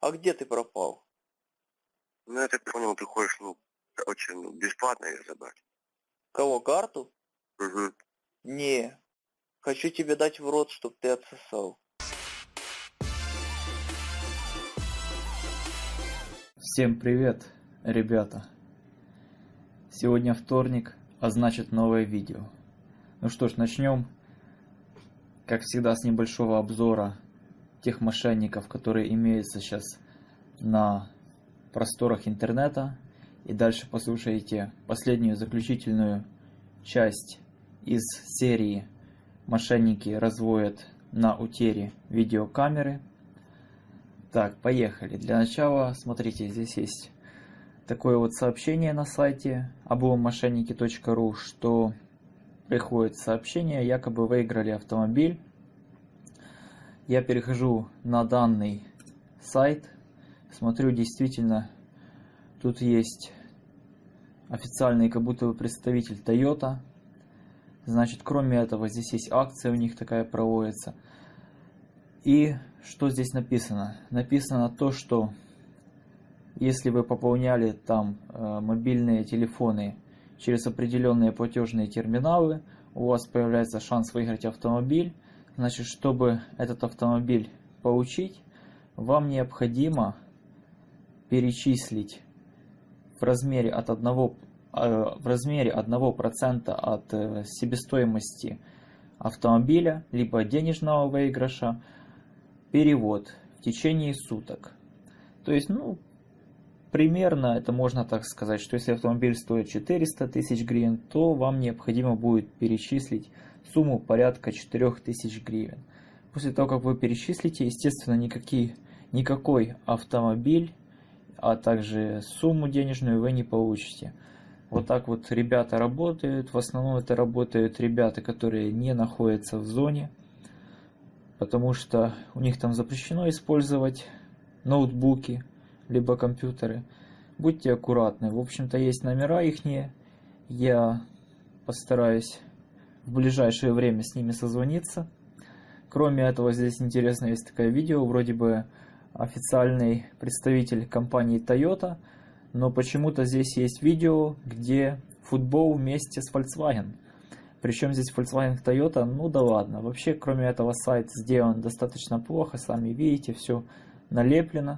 А где ты пропал? Ну, я так понял, ты хочешь, очень бесплатно их забрать. Кого, карту? Угу. Не. Хочу тебе дать в рот, чтоб ты отсосал. Всем привет, ребята! Сегодня вторник, а значит новое видео. Ну что ж, начнем, как всегда, с небольшого обзора тех мошенников, которые имеются сейчас на просторах интернета. И дальше послушайте последнюю заключительную часть из серии «Мошенники разводят на утере видеокамеры». Так, поехали. Для начала, смотрите, здесь есть такое вот сообщение на сайте обломмошенники.ру, что приходит сообщение, якобы выиграли автомобиль. Я перехожу на данный сайт, смотрю, действительно, тут есть официальный как будто бы представитель Toyota. Значит, кроме этого, здесь есть акция у них такая проводится. И что здесь написано? Написано то, что если вы пополняли там мобильные телефоны через определенные платежные терминалы, у вас появляется шанс выиграть автомобиль. Значит, чтобы этот автомобиль получить, вам необходимо перечислить в размере 1% от себестоимости автомобиля, либо денежного выигрыша, перевод в течение суток. То есть, примерно это можно так сказать, что если автомобиль стоит 400 тысяч гривен, то вам необходимо будет перечислить сумму порядка 4000 гривен. После того, как вы перечислите, естественно, никакой автомобиль, а также сумму денежную вы не получите. Вот так вот ребята работают. В основном это работают ребята, которые не находятся в зоне, потому что у них там запрещено использовать ноутбуки, либо компьютеры. Будьте аккуратны. В общем-то, есть номера ихние. Я постараюсь в ближайшее время с ними созвониться. Кроме этого, здесь интересно, есть такое видео, вроде бы официальный представитель компании Toyota, но почему-то здесь есть видео, где футбол вместе с Volkswagen. Причем здесь Volkswagen Toyota, ну да ладно. Вообще, кроме этого, сайт сделан достаточно плохо, сами видите, все налеплено.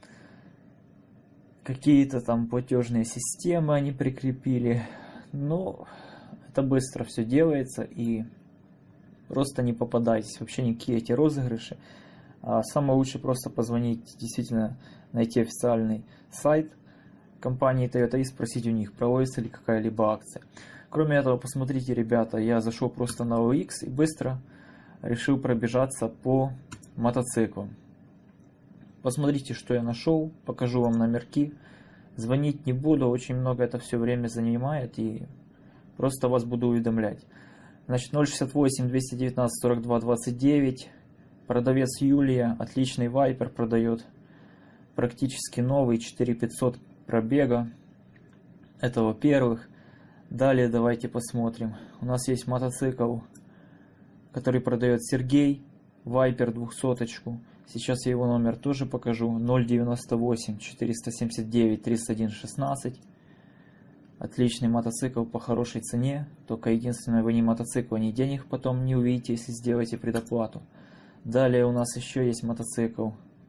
Какие-то там платежные системы они прикрепили. Но это быстро все делается, и просто не попадайтесь вообще никакие эти розыгрыши. Самое лучшее просто позвонить, действительно найти официальный сайт компании Toyota и спросить у них, проводится ли какая-либо акция. Кроме этого, посмотрите, ребята, я зашел просто на OLX и быстро решил пробежаться по мотоциклам. Посмотрите, что я нашел, покажу вам номерки. Звонить не буду, очень много это все время занимает, и просто вас буду уведомлять. Значит, 068 219 42 29. Продавец Юлия, отличный Вайпер продает. Практически новый, 4500 пробега. Это во-первых. Далее давайте посмотрим. У нас есть мотоцикл, который продает Сергей. Вайпер 200. Сейчас я его номер тоже покажу. 098 479 31 16. Отличный мотоцикл по хорошей цене. Только единственное, вы ни мотоцикла, ни денег потом не увидите, если сделаете предоплату. Далее у нас еще есть мотоцикл,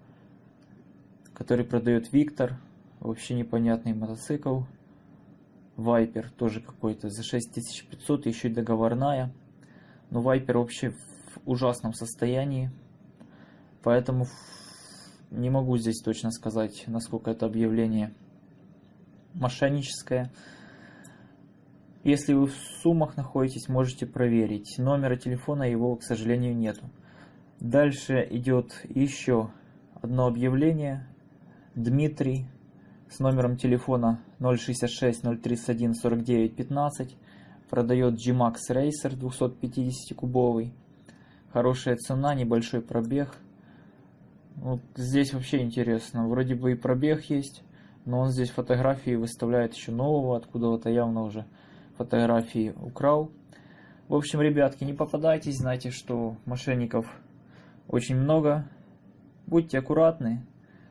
который продает Виктор. Вообще непонятный мотоцикл. Вайпер тоже какой-то за 6500, еще и договорная. Но Вайпер вообще в ужасном состоянии. Поэтому не могу здесь точно сказать, насколько это объявление мошенническое. Если вы в Сумах находитесь, можете проверить. Номера телефона его, к сожалению, нету. Дальше идет еще одно объявление. Дмитрий с номером телефона 066 031 49 15 продает G-Max Racer 250 кубовый. Хорошая цена, небольшой пробег. Вот здесь вообще интересно. Вроде бы и пробег есть, но он здесь фотографии выставляет еще нового, откуда-то явно уже фотографии украл. В общем, ребятки, не попадайтесь, знайте, что мошенников очень много. Будьте аккуратны.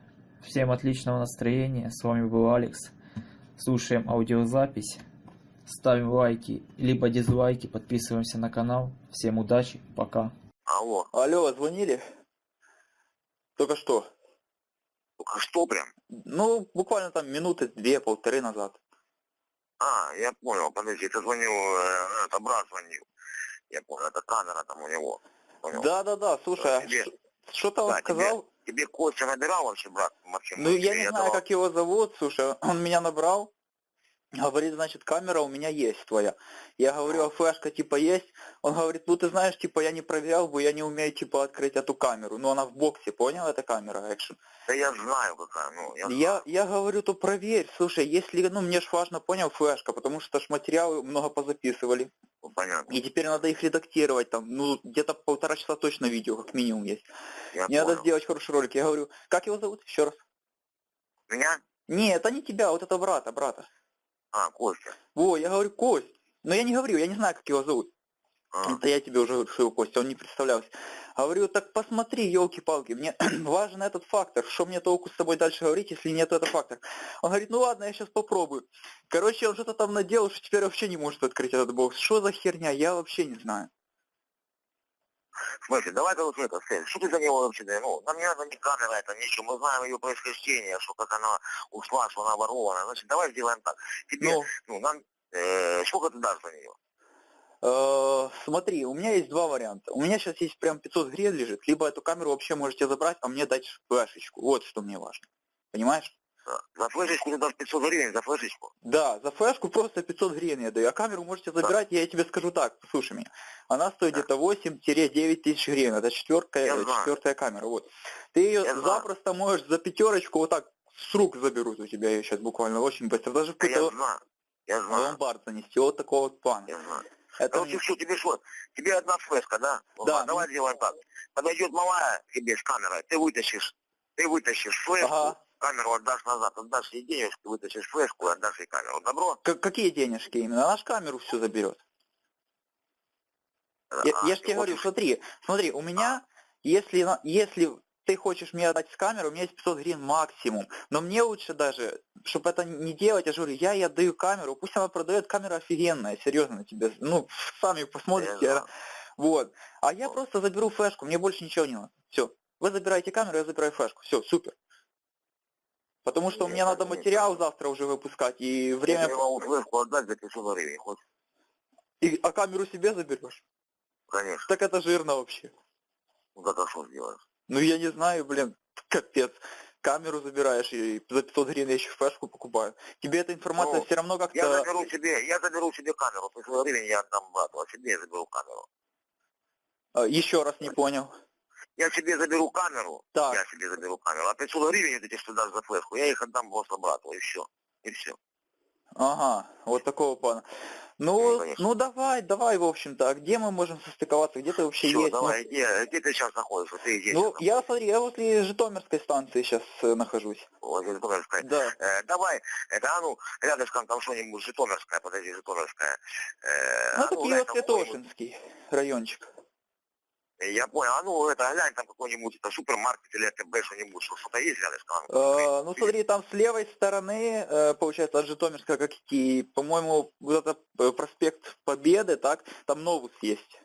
Всем отличного настроения. С вами был Алекс. Слушаем аудиозапись. Ставим лайки, либо дизлайки. Подписываемся на канал. Всем удачи. Пока. Алло. Алло, звонили? Только что. Только что прям? Ну, буквально там минуты 2-1,5 назад. А, я понял, подожди, ты звонил, это брат звонил. Я понял, это камера там у него. Понял? Да, слушай, а Тебе- что-то он Да, сказал? Тебе Костя набирал вообще, брат, Максим? Ну, я не знаю, давал. как его зовут, слушай, он меня набрал, говорит, значит, камера у меня есть твоя. Я говорю, а флешка типа есть? Он говорит, ну ты знаешь, типа я не проверял бы, я не умею типа открыть эту камеру. Ну она в боксе, понял, эта камера экшен? Да я знаю какая, ну, Я говорю, то проверь, слушай, если, ну мне ж важно, понял, флешка, потому что ж материалы много позаписывали. Ну, понятно. И теперь надо их редактировать, там, ну, где-то 1,5 часа точно видео, как минимум, есть. Я Мне надо понял. сделать хороший ролик. Я говорю, как его зовут? Еще раз. Меня? Не, это не тебя, вот это брата. А, Костя. Во, я говорю, Кость. Но я не говорю, я не знаю, как его зовут. А, Это я тебе уже говорю, что его Костя, он не представлялся. Говорю, так посмотри, елки-палки, мне важен этот фактор. Что мне толку с тобой дальше говорить, если нет этого фактора? Он говорит, ну ладно, я сейчас попробую. Короче, он что-то там наделал, что теперь вообще не может открыть этот бокс. Что за херня, я вообще не знаю. в смысле, давай-ка вот это, Сэль, что ты за него вообще, да, ну, нам не надо ни камера, это ничего, мы знаем ее происхождение, что как она ушла, что она ворована, значит, давай сделаем так. Тебе, ну нам, сколько ты дашь за нее? Смотри, у меня есть два варианта. У меня сейчас есть прям 500 гривен лежит, либо эту камеру вообще можете забрать, а мне дать флешечку. Вот что мне важно. Понимаешь? За флешечку ты дашь 500 гривен, за флешечку? Да, за флешку просто 500 гривен я даю, а камеру можете забирать, я тебе скажу так, послушай меня. Она стоит где-то 8-9 тысяч гривен, это четвертая камера, вот. Ты ее запросто можешь за пятерочку вот так с рук заберут у тебя ее сейчас буквально очень быстро. Даже в Да я какой-то знаю. ломбард занести, вот такого вот плана. Я знаю. Это Короче, что, тебе что? Тебе одна флешка, да? Ну, да. Давай сделаем так. Подойдет малая тебе с камерой, ты вытащишь флешку, Ага. камеру отдашь назад, отдашь ей денежки, вытащишь флешку и отдашь ей камеру. Добро? Какие денежки именно? Она ж камеру всю заберет. Я ж тебе говорю, смотри, у меня, если ты хочешь мне отдать с камеры, у меня есть 500 гривен максимум. Но мне лучше даже, чтобы это не делать, я же говорю, я отдаю камеру, пусть она продает, камера офигенная, серьезно тебе, ну, сами посмотрите. Вот. А я просто заберу флешку, мне больше ничего не надо. Все. Вы забираете камеру, я забираю флешку. Все, супер. Потому что мне надо материал завтра уже выпускать, и время... Я могу флешку отдать за 500 гривен, хочешь? А камеру себе заберешь? Конечно. Так это жирно вообще. Ну так а что сделаешь? Ну я не знаю, блин, капец. Камеру забираешь и за 500 гривен я еще флешку покупаю. Тебе эта информация все равно как-то... Я заберу себе камеру, 500 гривен я отдам брату, а себе я заберу камеру. Еще раз не понял. Я себе заберу камеру, Так. А 500 гривен вот эти, что дашь за флешку, я их отдам просто брату, и все. Ага, вот такого плана. Ну давай, в общем-то, а где мы можем состыковаться, где ты вообще Всё, есть? давай, где ты сейчас находишься? Ты здесь? Ну, я возле Житомирской станции сейчас нахожусь. Возле Житомирской. Да. Давай, рядышком там что-нибудь Житомирская, подожди, Житомирская. Это Киево-Святошинский райончик. Я понял, глянь там какой-нибудь, это супермаркет или АТБ, что-нибудь, что-то есть рядышком? Ну смотри, там с левой стороны, получается, от Житомирска, как идти, по-моему, вот это проспект Победы, так, там Новус есть.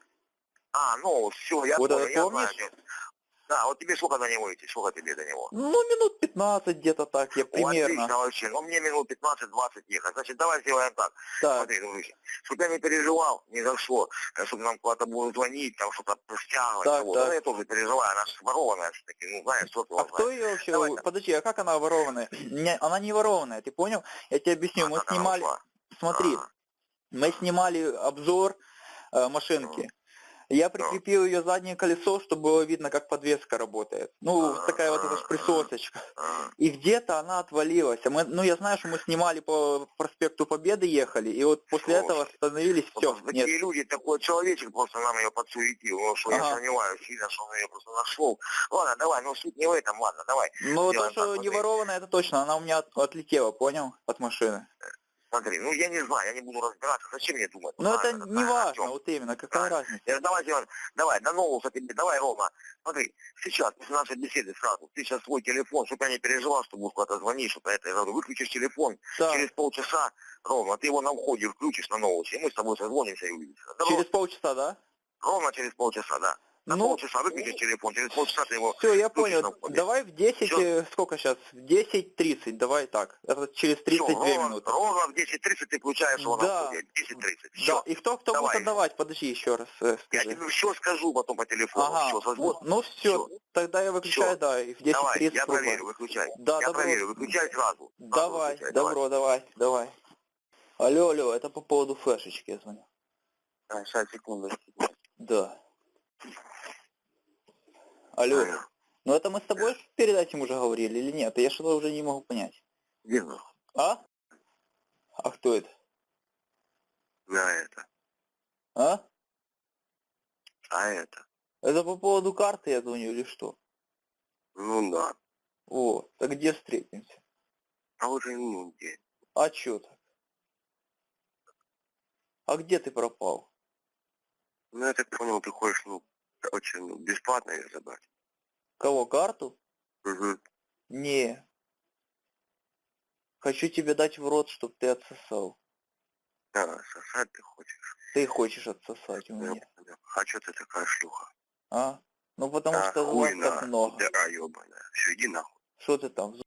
Все, я вот понял, это помнишь? Знаю. Да, вот тебе сколько до него идти, сколько тебе до него? Ну, минут 15 где-то так, я примерно. Отлично вообще, мне минут 15-20 ехать. Значит, давай сделаем так. Так. Смотри, дружище, чтобы я не переживал ни за что, чтобы нам куда-то будут звонить, там что-то стягивать. Так. Я тоже переживаю, она же ворованная все-таки, знаешь, что ты А кто ее вообще, подожди, а как она ворованная? Она не ворованная, ты понял? Я тебе объясню, мы снимали, смотри, мы снимали обзор машинки. Я прикрепил ее заднее колесо, чтобы было видно, как подвеска работает. Ну, такая вот эта присосочка. И где-то она отвалилась. Я знаю, что мы снимали по проспекту Победы, ехали, и вот после этого остановились, все. Такие люди, такой человечек просто нам ее подсуетил, что я сомневаюсь сильно, что он ее просто нашел. Ладно, давай, суть не в этом, ладно, давай. Ну, то, что не ворованная, это точно, она у меня отлетела, понял, от машины. Смотри, ну я не знаю, я не буду разбираться, зачем мне думать? Но это Правильно, не важно, Артём. вот именно, какая разница. Давай, Иван, давай, до нового тебе, давай, Рома. Смотри, сейчас, после нашей беседы сразу, ты сейчас свой телефон, чтобы я не переживал, что будешь куда-то звонить, что-то это, я говорю, выключишь телефон, Да. через полчаса, Рома, ты его на входе включишь на новости, и мы с тобой созвонимся и увидимся. Через полчаса, да? Ровно через полчаса, да. На полчаса выключишь телефон, через полчаса ты его... Все, я включишь понял. на входе. Давай в 10, Всё. сколько сейчас? В 10:30, давай так. Это через 32 минуты. Ровно в 10:30 ты включаешь его на Да. входе. 10:30. Да, Все. и кто Давай. будет отдавать? Подожди, еще раз Я скажи. тебе все скажу потом по телефону. Ага, Все, созвон. ну все, тогда я выключаю, Всё. да, и в Давай, 10:30 я врубаю. проверю, выключай. Да, Я добро. проверю, выключай сразу. Давай, Выключай, добро, давай. Алло, это по поводу флешечки я звоню. давай. Сейчас, секунду. Да. Алло. Ну это мы с тобой перед этим уже говорили или нет? Я что-то уже не могу понять. Видно. А? А кто это? Да, это. А? А это. Это по поводу карты я звоню или что? Ну да. О, так где встретимся? А уже ну где? А чё так? А где ты пропал? Ну я так понял, ты хочешь, очень бесплатно ее забрать. Кого, карту? Угу. Не. Хочу тебе дать в рот, чтоб ты отсосал. Да, сосать ты хочешь. Ты хочешь отсосать у Я меня. понял. А что ты такая шлюха? А? Ну потому Да, что у нас хуйна, так много. дыра ебаная. Все, иди нахуй. Что ты там?